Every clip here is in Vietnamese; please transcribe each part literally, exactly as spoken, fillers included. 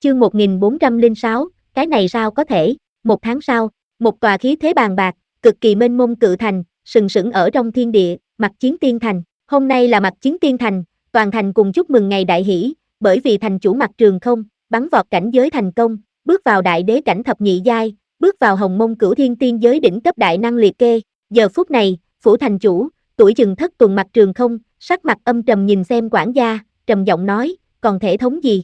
Chương một nghìn bốn trăm lẻ sáu, cái này sao có thể? Một tháng sau, một tòa khí thế bàn bạc, cực kỳ mênh mông cự thành, sừng sững ở trong thiên địa, Mặc Chiến Tiên Thành. Hôm nay là Mặc Chiến Tiên Thành, toàn thành cùng chúc mừng ngày đại hỷ, bởi vì thành chủ Mặc Trường Không bắn vọt cảnh giới thành công, bước vào đại đế cảnh thập nhị giai, bước vào hồng mông cửu thiên tiên giới đỉnh cấp đại năng liệt kê. Giờ phút này, phủ thành chủ, tuổi chừng thất tuần Mặc Trường Không, sắc mặt âm trầm nhìn xem quản gia, trầm giọng nói, còn thể thống gì?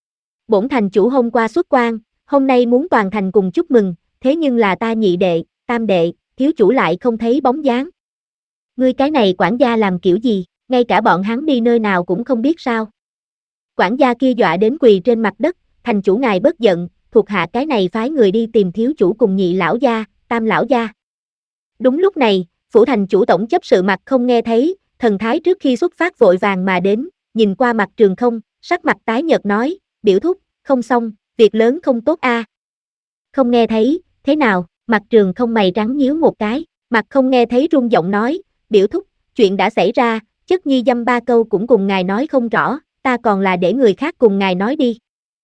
Bổn thành chủ hôm qua xuất quan, hôm nay muốn toàn thành cùng chúc mừng, thế nhưng là ta nhị đệ, tam đệ, thiếu chủ lại không thấy bóng dáng. Ngươi cái này quản gia làm kiểu gì, ngay cả bọn hắn đi nơi nào cũng không biết sao? Quản gia kia dọa đến quỳ trên mặt đất, thành chủ ngài bất giận, thuộc hạ cái này phái người đi tìm thiếu chủ cùng nhị lão gia, tam lão gia. Đúng lúc này, phủ thành chủ tổng chấp sự Mặc Không nghe thấy, thần thái trước khi xuất phát vội vàng mà đến, nhìn qua Mặc Trường Không, sắc mặt tái nhợt nói, biểu thúc, không xong, việc lớn không tốt a. À. Không nghe thấy, thế nào? Mặc Trường Không mày trắng nhíu một cái, Mặc Không nghe thấy run giọng nói, biểu thúc, chuyện đã xảy ra, chất nhi dăm ba câu cũng cùng ngài nói không rõ, ta còn là để người khác cùng ngài nói đi.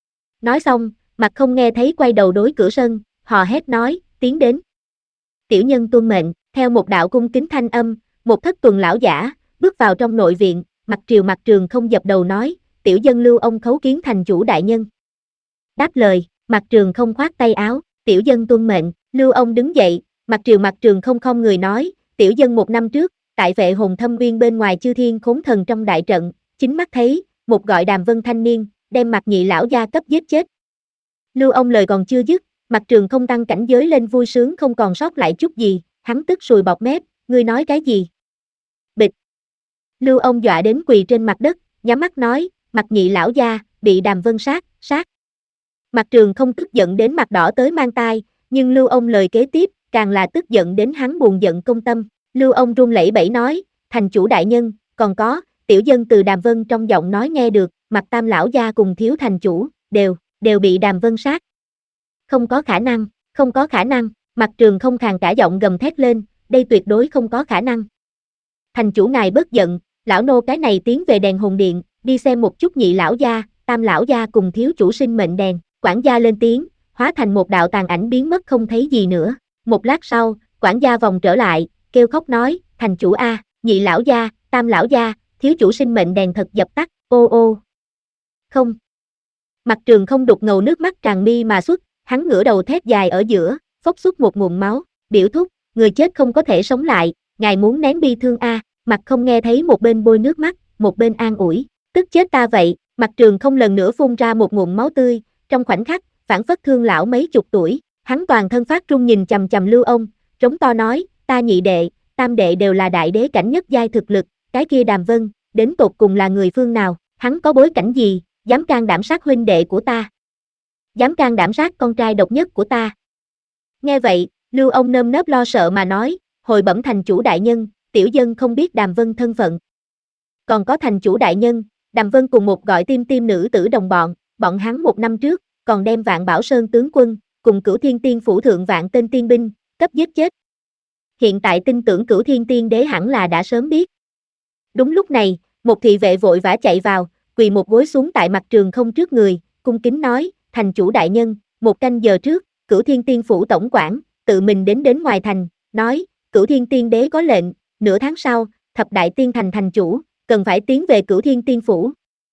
Nói xong, Mặc Không nghe thấy quay đầu đối cửa sân, hò hét nói, tiến đến. Tiểu nhân tuân mệnh, theo một đạo cung kính thanh âm, một thất tuần lão giả, bước vào trong nội viện, Mặc Triều Mặc Trường Không dập đầu nói, tiểu dân Lưu ông khấu kiến thành chủ đại nhân. Đáp lời, Mặc Trường Không khoát tay áo, tiểu dân tuân mệnh, Lưu ông đứng dậy, Mặc Triều Mặc Trường Không không người nói, tiểu dân một năm trước, tại vệ hồn thâm uyên bên ngoài chư thiên khốn thần trong đại trận, chính mắt thấy, một gọi Đàm Vân thanh niên, đem Mặc nhị lão gia cấp giết chết. Lưu ông lời còn chưa dứt, Mặc Trường Không tăng cảnh giới lên vui sướng không còn sót lại chút gì, hắn tức sùi bọt mép, ngươi nói cái gì? Bịch. Lưu ông dọa đến quỳ trên mặt đất, nhắm mắt nói, Mặc nhị lão gia, bị Đàm Vân sát, sát. Mặc Trường Không tức giận đến mặt đỏ tới mang tai, nhưng Lưu ông lời kế tiếp, càng là tức giận đến hắn buồn giận công tâm. Lưu ông run lẩy bẩy nói, thành chủ đại nhân, còn có, tiểu dân từ Đàm Vân trong giọng nói nghe được, Mặc tam lão gia cùng thiếu thành chủ, đều, đều bị Đàm Vân sát. Không có khả năng, không có khả năng, Mặc Trường Không khàn cả giọng gầm thét lên, đây tuyệt đối không có khả năng. Thành chủ ngài bất giận, lão nô cái này tiến về đèn hồn điện, đi xem một chút nhị lão gia, tam lão gia cùng thiếu chủ sinh mệnh đèn, quản gia lên tiếng, hóa thành một đạo tàn ảnh biến mất không thấy gì nữa. Một lát sau, quản gia vòng trở lại, kêu khóc nói, thành chủ a, nhị lão gia, tam lão gia, thiếu chủ sinh mệnh đèn thật dập tắt, ô ô. Không. Mặc Trường Không đục ngầu nước mắt tràn mi mà xuất, hắn ngửa đầu thét dài ở giữa, phốc xuất một nguồn máu, biểu thúc, người chết không có thể sống lại, ngài muốn nén bi thương a. Mặc Không nghe thấy một bên bôi nước mắt, một bên an ủi, tức chết ta vậy. Mặc Trường Không lần nữa phun ra một nguồn máu tươi, trong khoảnh khắc, phản phất thương lão mấy chục tuổi, hắn toàn thân phát run nhìn chằm chằm Lưu ông, trống to nói, ta nhị đệ, tam đệ đều là đại đế cảnh nhất giai thực lực, cái kia Đàm Vân, đến tột cùng là người phương nào, hắn có bối cảnh gì, dám can đảm sát huynh đệ của ta, dám can đảm sát con trai độc nhất của ta. Nghe vậy, Lưu ông nơm nớp lo sợ mà nói, hồi bẩm thành chủ đại nhân, tiểu dân không biết Đàm Vân thân phận. Còn có thành chủ đại nhân, Đàm Vân cùng một gọi tim tim nữ tử đồng bọn, bọn hắn một năm trước, còn đem Vạn Bảo Sơn tướng quân, cùng Cửu Thiên Tiên phủ thượng vạn tên tiên binh, cấp giết chết. Hiện tại tin tưởng Cửu Thiên Tiên đế hẳn là đã sớm biết. Đúng lúc này, một thị vệ vội vã chạy vào, quỳ một gối xuống tại Mặc Trường Không trước người, cung kính nói, thành chủ đại nhân, một canh giờ trước, Cửu Thiên Tiên phủ tổng quản, tự mình đến đến ngoài thành, nói, Cửu Thiên Tiên đế có lệnh, nửa tháng sau, thập đại tiên thành thành chủ, cần phải tiến về Cửu Thiên Tiên phủ.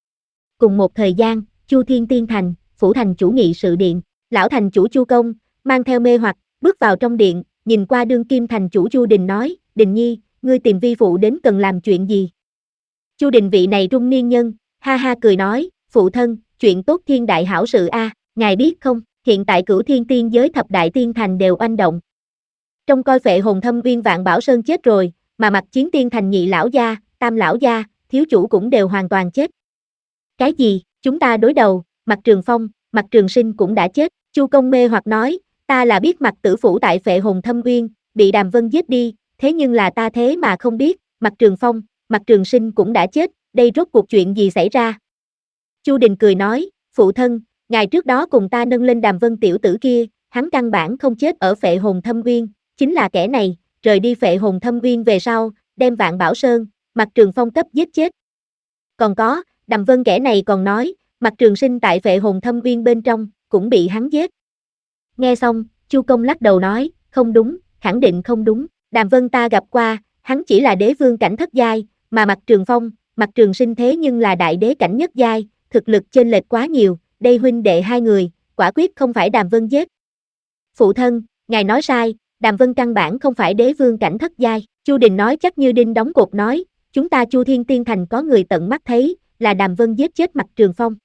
Cùng một thời gian, Chu Thiên Tiên thành, phủ thành chủ nghị sự điện, lão thành chủ Chu Công, mang theo mê hoặc, bước vào trong điện, nhìn qua đương kim thành chủ Chu Đình nói, Đình Nhi, ngươi tìm vi phụ đến cần làm chuyện gì? Chu Đình vị này trung niên nhân, ha ha cười nói, phụ thân, chuyện tốt thiên đại hảo sự a, à, ngài biết không, hiện tại Cửu Thiên Tiên giới thập đại tiên thành đều oanh động. Trong coi phệ hồn thâm uyên Vạn Bảo Sơn chết rồi, mà Mặc Chiến Tiên thành nhị lão gia, tam lão gia, thiếu chủ cũng đều hoàn toàn chết. Cái gì, chúng ta đối đầu, Mặc Trường Phong, Mặc Trường Sinh cũng đã chết, Chu Công mê hoặc nói, ta là biết Mặc tử phủ tại phệ hồn thâm uyên, bị Đàm Vân giết đi, thế nhưng là ta thế mà không biết, Mặc Trường Phong, Mặc Trường Sinh cũng đã chết, đây rốt cuộc chuyện gì xảy ra? Chu Đình cười nói, phụ thân, ngài trước đó cùng ta nâng lên Đàm Vân tiểu tử kia, hắn căn bản không chết ở phệ hồn thâm uyên, chính là kẻ này, rời đi phệ hồn thâm uyên về sau, đem Vạn Bảo Sơn, Mặc Trường Phong cấp giết chết. Còn có, Đàm Vân kẻ này còn nói, Mạc Trường Sinh tại Phệ Hồn Thâm Uyên bên trong, cũng bị hắn giết. Nghe xong, Chu Công lắc đầu nói, không đúng, khẳng định không đúng, Đàm Vân ta gặp qua, hắn chỉ là đế vương cảnh thất giai, mà Mạc Trường Phong, Mạc Trường Sinh thế nhưng là đại đế cảnh nhất giai, thực lực chênh lệch quá nhiều, đây huynh đệ hai người, quả quyết không phải Đàm Vân giết. Phụ thân, ngài nói sai, Đàm Vân căn bản không phải đế vương cảnh thất giai, Chu Đình nói chắc như đinh đóng cột nói, chúng ta Chu Thiên Tiên Thành có người tận mắt thấy, là Đàm Vân giết chết Mạc Trường Phong.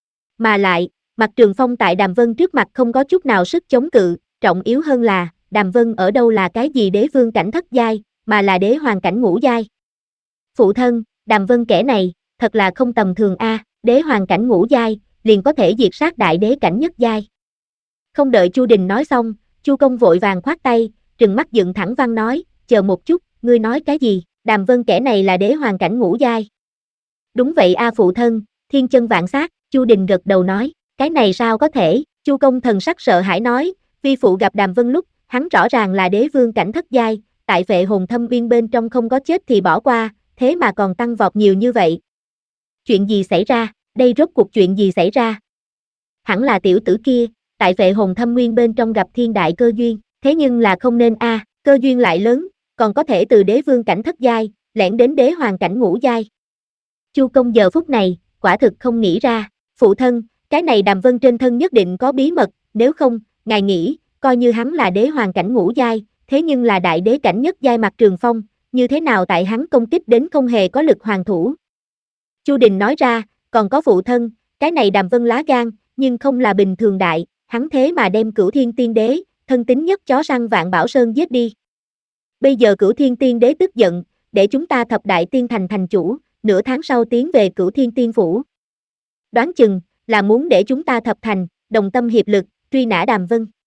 Mà lại, Mạc Trường Phong tại Đàm Vân trước mặt không có chút nào sức chống cự, trọng yếu hơn là, Đàm Vân ở đâu là cái gì đế vương cảnh thất giai, mà là đế hoàng cảnh ngũ giai. Phụ thân, Đàm Vân kẻ này, thật là không tầm thường a, đế hoàng cảnh ngũ giai, liền có thể diệt sát đại đế cảnh nhất giai. Không đợi Chu Đình nói xong, Chu Công vội vàng khoát tay, trừng mắt dựng thẳng văn nói, chờ một chút, ngươi nói cái gì, Đàm Vân kẻ này là đế hoàng cảnh ngũ giai. Đúng vậy a phụ thân, thiên chân vạn sát, Chu Đình gật đầu nói, cái này sao có thể, Chu Công thần sắc sợ hãi nói, vi phụ gặp Đàm Vân lúc, hắn rõ ràng là đế vương cảnh thất giai, tại Phệ Hồn Thâm Uyên bên trong không có chết thì bỏ qua, thế mà còn tăng vọt nhiều như vậy. Chuyện gì xảy ra, đây rốt cuộc chuyện gì xảy ra? Hẳn là tiểu tử kia, tại Phệ Hồn Thâm Nguyên bên trong gặp thiên đại cơ duyên, thế nhưng là không nên a, cơ duyên lại lớn, còn có thể từ đế vương cảnh thất giai, lẻn đến đế hoàng cảnh ngũ giai. Chu Công giờ phút này, quả thực không nghĩ ra, phụ thân, cái này Đàm Vân trên thân nhất định có bí mật, nếu không, ngài nghĩ, coi như hắn là đế hoàng cảnh ngũ giai, thế nhưng là đại đế cảnh nhất giai Mạc Trường Phong, như thế nào tại hắn công kích đến không hề có lực hoàn thủ. Chu Đình nói ra, còn có phụ thân, cái này Đàm Vân lá gan, nhưng không là bình thường đại, hắn thế mà đem Cửu Thiên Tiên Đế, thân tín nhất chó săn Vạn Bảo Sơn giết đi. Bây giờ Cửu Thiên Tiên Đế tức giận, để chúng ta thập đại tiên thành thành chủ, nửa tháng sau tiến về Cửu Thiên Tiên Phủ. Đoán chừng, là muốn để chúng ta thập thành, đồng tâm hiệp lực, truy nã Đàm Vân.